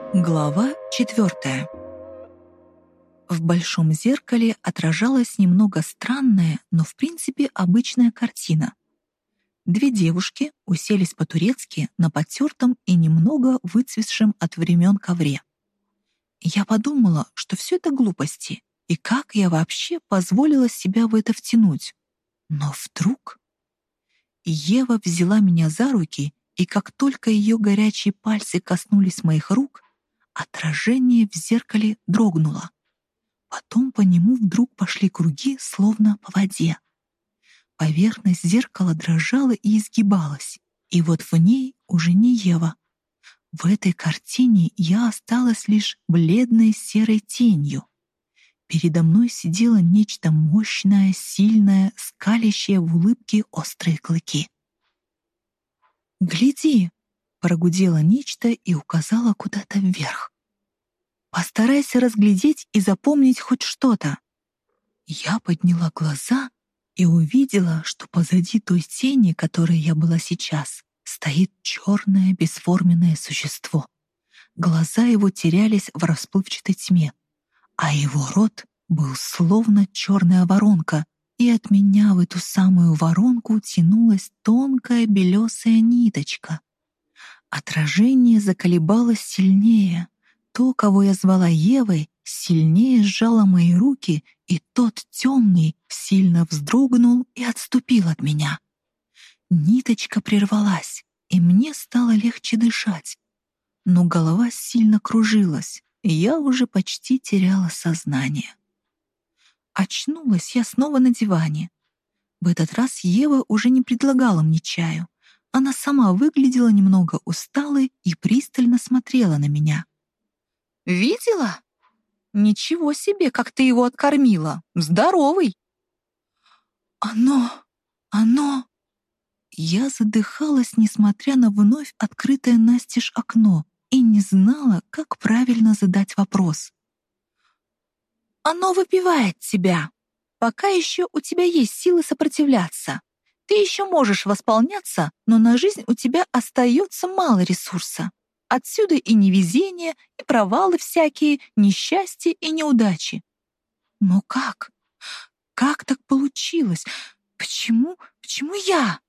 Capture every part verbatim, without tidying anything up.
Глава четвертая. В большом зеркале отражалась немного странная, но в принципе обычная картина. Две девушки уселись по-турецки на потертом и немного выцветшем от времен ковре. Я подумала, что все это глупости, и как я вообще позволила себя в это втянуть. Но вдруг Ева взяла меня за руки, и как только ее горячие пальцы коснулись моих рук, отражение в зеркале дрогнуло. Потом по нему вдруг пошли круги, словно по воде. Поверхность зеркала дрожала и изгибалась, и вот в ней уже не Ева. В этой картине я осталась лишь бледной серой тенью. Передо мной сидело нечто мощное, сильное, скалящее в улыбке острые клыки. «Гляди!» — прогудело нечто и указало куда-то вверх. «Постарайся разглядеть и запомнить хоть что-то». Я подняла глаза и увидела, что позади той тени, которой я была сейчас, стоит черное бесформенное существо. Глаза его терялись в расплывчатой тьме, а его рот был словно черная воронка, и от меня в эту самую воронку тянулась тонкая белесая ниточка. Отражение заколебалось сильнее. То, кого я звала Евой, сильнее сжало мои руки, и тот темный сильно вздрогнул и отступил от меня. Ниточка прервалась, и мне стало легче дышать. Но голова сильно кружилась, и я уже почти теряла сознание. Очнулась я снова на диване. В этот раз Ева уже не предлагала мне чаю. Она сама выглядела немного усталой и пристально смотрела на меня. «Видела? Ничего себе, как ты его откормила! Здоровый!» «Оно... оно...» Я задыхалась, несмотря на вновь открытое настежь окно, и не знала, как правильно задать вопрос. «Оно выпивает тебя. Пока еще у тебя есть силы сопротивляться. Ты еще можешь восполняться, но на жизнь у тебя остается мало ресурса. Отсюда и невезение, и провалы всякие, несчастья и неудачи. Но как? Как так получилось? Почему? Почему я?»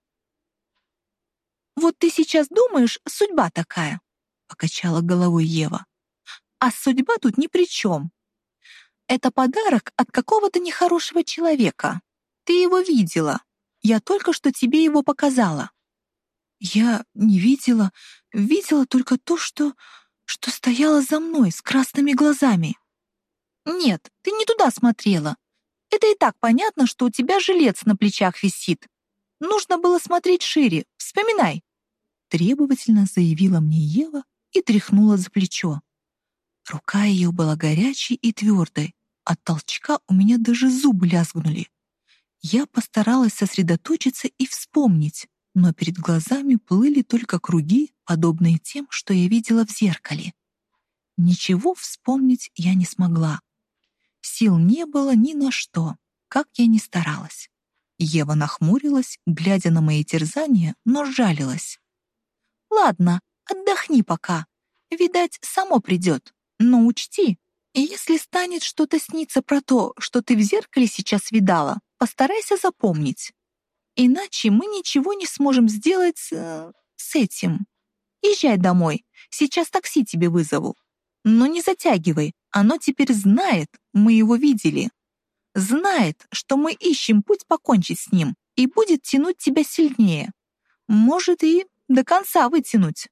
«Вот ты сейчас думаешь, судьба такая», — покачала головой Ева. «А судьба тут ни при чем. Это подарок от какого-то нехорошего человека. Ты его видела. Я только что тебе его показала». «Я не видела. Видела только то, что... что стояло за мной с красными глазами». «Нет, ты не туда смотрела. Это и так понятно, что у тебя жилец на плечах висит. Нужно было смотреть шире. Вспоминай», — требовательно заявила мне Ева и тряхнула за плечо. Рука ее была горячей и твердой. От толчка у меня даже зубы лязгнули. Я постаралась сосредоточиться и вспомнить, но перед глазами плыли только круги, подобные тем, что я видела в зеркале. Ничего вспомнить я не смогла. Сил не было ни на что, как я ни старалась. Ева нахмурилась, глядя на мои терзания, но жалилась. «Ладно, отдохни пока. Видать, само придет. Но учти, если станет что-то сниться про то, что ты в зеркале сейчас видала, постарайся запомнить. Иначе мы ничего не сможем сделать э, с этим. Езжай домой, сейчас такси тебе вызову. Но не затягивай, оно теперь знает, мы его видели. Знает, что мы ищем путь покончить с ним и будет тянуть тебя сильнее. Может, и до конца вытянуть».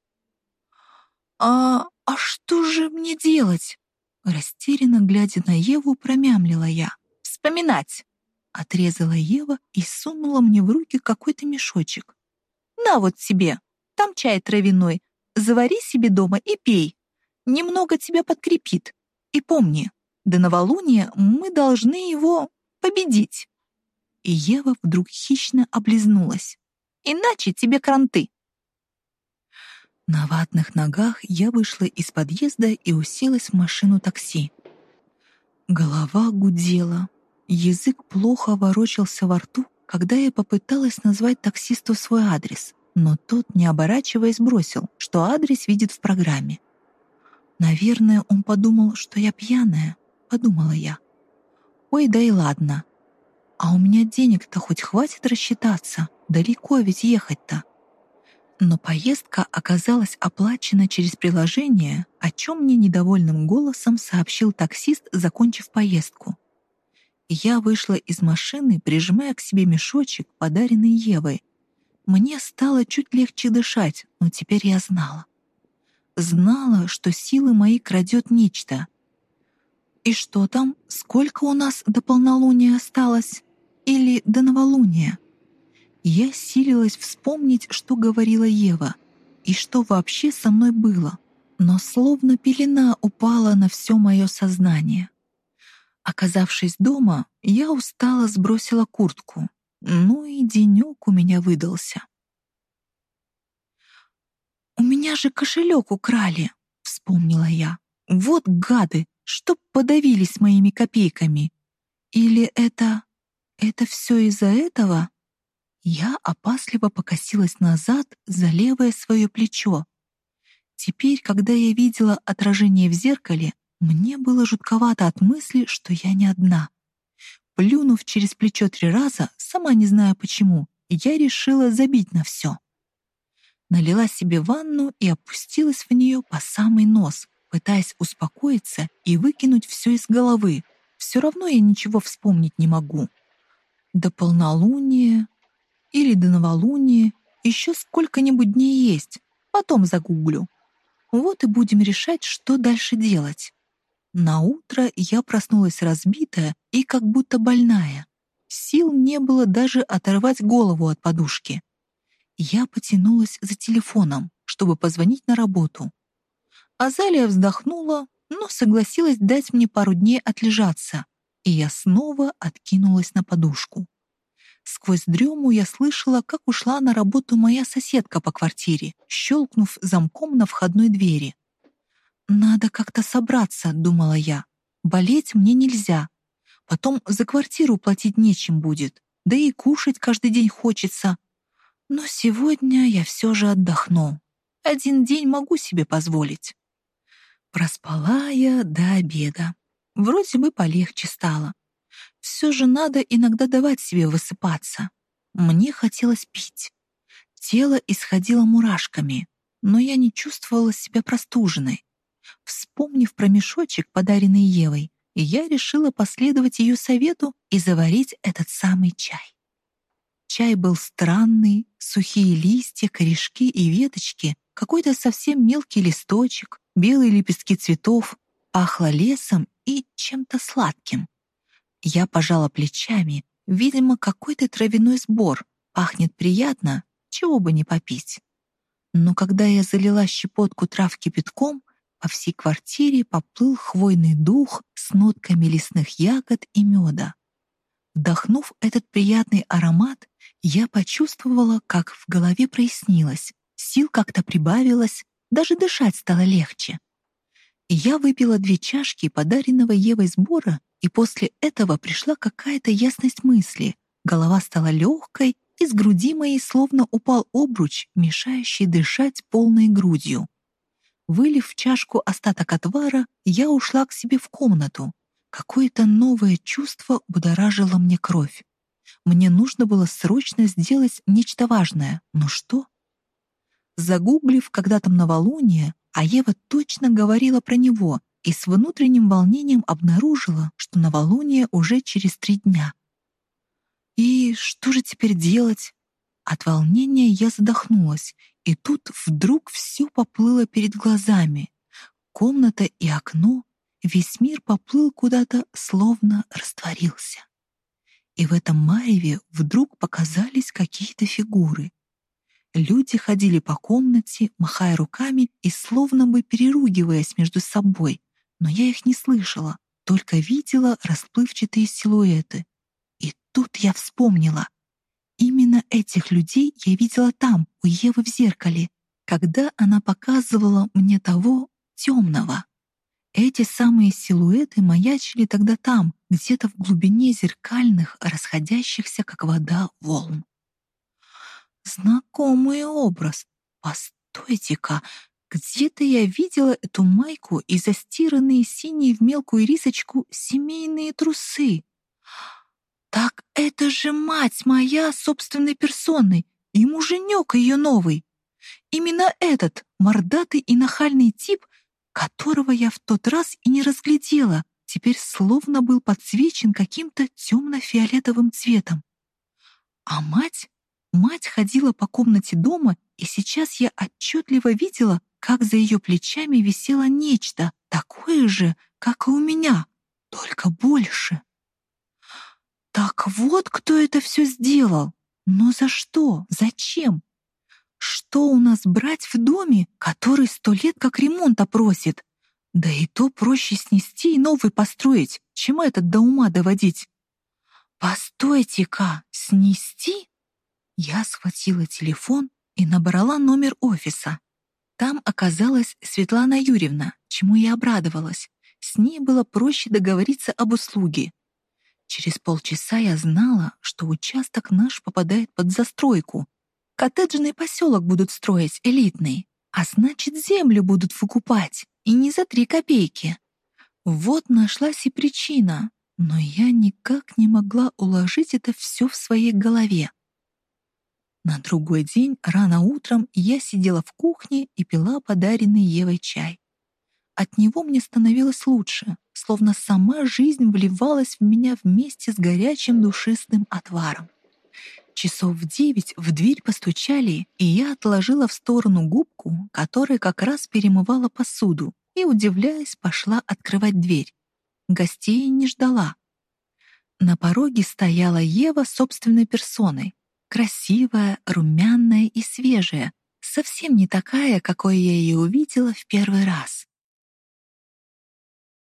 «А, а что же мне делать?» Растерянно глядя на Еву, промямлила я. «Вспоминать!» — отрезала Ева и сунула мне в руки какой-то мешочек. «На вот тебе, там чай травяной, завари себе дома и пей. Немного тебя подкрепит. И помни, до новолуния мы должны его победить». И Ева вдруг хищно облизнулась. «Иначе тебе кранты». На ватных ногах я вышла из подъезда и уселась в машину такси. Голова гудела, язык плохо ворочался во рту, когда я попыталась назвать таксисту свой адрес, но тот, не оборачиваясь, бросил, что адрес видит в программе. Наверное, он подумал, что я пьяная, подумала я. Ой, да и ладно. А у меня денег-то хоть хватит рассчитаться, далеко ведь ехать-то. Но поездка оказалась оплачена через приложение, о чем мне недовольным голосом сообщил таксист, закончив поездку. Я вышла из машины, прижимая к себе мешочек, подаренный Евой. Мне стало чуть легче дышать, но теперь я знала. Знала, что силы мои крадет нечто. И что там? Сколько у нас до полнолуния осталось? Или до новолуния? Я силилась вспомнить, что говорила Ева, и что вообще со мной было, но словно пелена упала на все мое сознание. Оказавшись дома, я устало сбросила куртку. Ну и денек у меня выдался. «У меня же кошелек украли», — вспомнила я. «Вот гады, чтоб подавились моими копейками. Или это... это все из-за этого?» Я опасливо покосилась назад за левое свое плечо. Теперь, когда я видела отражение в зеркале, мне было жутковато от мысли, что я не одна. Плюнув через плечо три раза, сама не зная почему, я решила забить на все. Налила себе ванну и опустилась в нее по самый нос, пытаясь успокоиться и выкинуть все из головы. Все равно я ничего вспомнить не могу. До полнолуния или до новолуния еще сколько-нибудь дней есть, потом загуглю. Вот и будем решать, что дальше делать. Наутро я проснулась разбитая и как будто больная. Сил не было даже оторвать голову от подушки. Я потянулась за телефоном, чтобы позвонить на работу. Азалия вздохнула, но согласилась дать мне пару дней отлежаться, и я снова откинулась на подушку. Сквозь дрему я слышала, как ушла на работу моя соседка по квартире, щелкнув замком на входной двери. «Надо как-то собраться», — думала я. «Болеть мне нельзя. Потом за квартиру платить нечем будет, да и кушать каждый день хочется. Но сегодня я все же отдохну. Один день могу себе позволить». Проспала я до обеда. Вроде бы полегче стало. Все же надо иногда давать себе высыпаться. Мне хотелось пить. Тело исходило мурашками, но я не чувствовала себя простуженной. Вспомнив про мешочек, подаренный Евой, я решила последовать ее совету и заварить этот самый чай. Чай был странный, сухие листья, корешки и веточки, какой-то совсем мелкий листочек, белые лепестки цветов, пахло лесом и чем-то сладким. Я пожала плечами, видимо, какой-то травяной сбор, пахнет приятно, чего бы не попить. Но когда я залила щепотку трав кипятком, по всей квартире поплыл хвойный дух с нотками лесных ягод и меда. Вдохнув этот приятный аромат, я почувствовала, как в голове прояснилось, сил как-то прибавилось, даже дышать стало легче. И я выпила две чашки подаренного Евой сбора, и после этого пришла какая-то ясность мысли. Голова стала легкой, из груди моей словно упал обруч, мешающий дышать полной грудью. Вылив в чашку остаток отвара, я ушла к себе в комнату. Какое-то новое чувство будоражило мне кровь. Мне нужно было срочно сделать нечто важное. Но что? Загуглив, когда там новолуние, а Ева точно говорила про него, и с внутренним волнением обнаружила, что новолуние уже через три дня. И что же теперь делать? От волнения я задохнулась, и тут вдруг все поплыло перед глазами. Комната и окно, весь мир поплыл куда-то, словно растворился. И в этом мареве вдруг показались какие-то фигуры. Люди ходили по комнате, махая руками и словно бы переругиваясь между собой, но я их не слышала, только видела расплывчатые силуэты. И тут я вспомнила. Именно этих людей я видела там, у Евы в зеркале, когда она показывала мне того темного. Эти самые силуэты маячили тогда там, где-то в глубине зеркальных, расходящихся, как вода, волн. Знакомый образ. Постойте-ка, Где-то я видела эту майку и застиранные синие в мелкую рисочку семейные трусы. Так это же мать моя собственной персоной и муженек ее новый. Именно этот мордатый и нахальный тип, которого я в тот раз и не разглядела, теперь словно был подсвечен каким-то темно-фиолетовым цветом. А мать? Мать ходила по комнате дома, и сейчас я отчетливо видела, как за ее плечами висело нечто, такое же, как и у меня, только больше. Так вот, кто это все сделал. Но за что? Зачем? Что у нас брать в доме, который сто лет как ремонта просит? Да и то проще снести и новый построить, чем этот до ума доводить. Постойте-ка, снести? Я схватила телефон и набрала номер офиса. Там оказалась Светлана Юрьевна, чему я обрадовалась. С ней было проще договориться об услуге. Через полчаса я знала, что участок наш попадает под застройку. Коттеджный поселок будут строить элитный, а значит, землю будут выкупать, и не за три копейки. Вот нашлась и причина, но я никак не могла уложить это все в своей голове. На другой день, рано утром, я сидела в кухне и пила подаренный Евой чай. От него мне становилось лучше, словно сама жизнь вливалась в меня вместе с горячим душистым отваром. Часов в девять в дверь постучали, и я отложила в сторону губку, которая как раз перемывала посуду, и, удивляясь, пошла открывать дверь. Гостей не ждала. На пороге стояла Ева собственной персоной. Красивая, румяная и свежая, совсем не такая, какой я ее увидела в первый раз.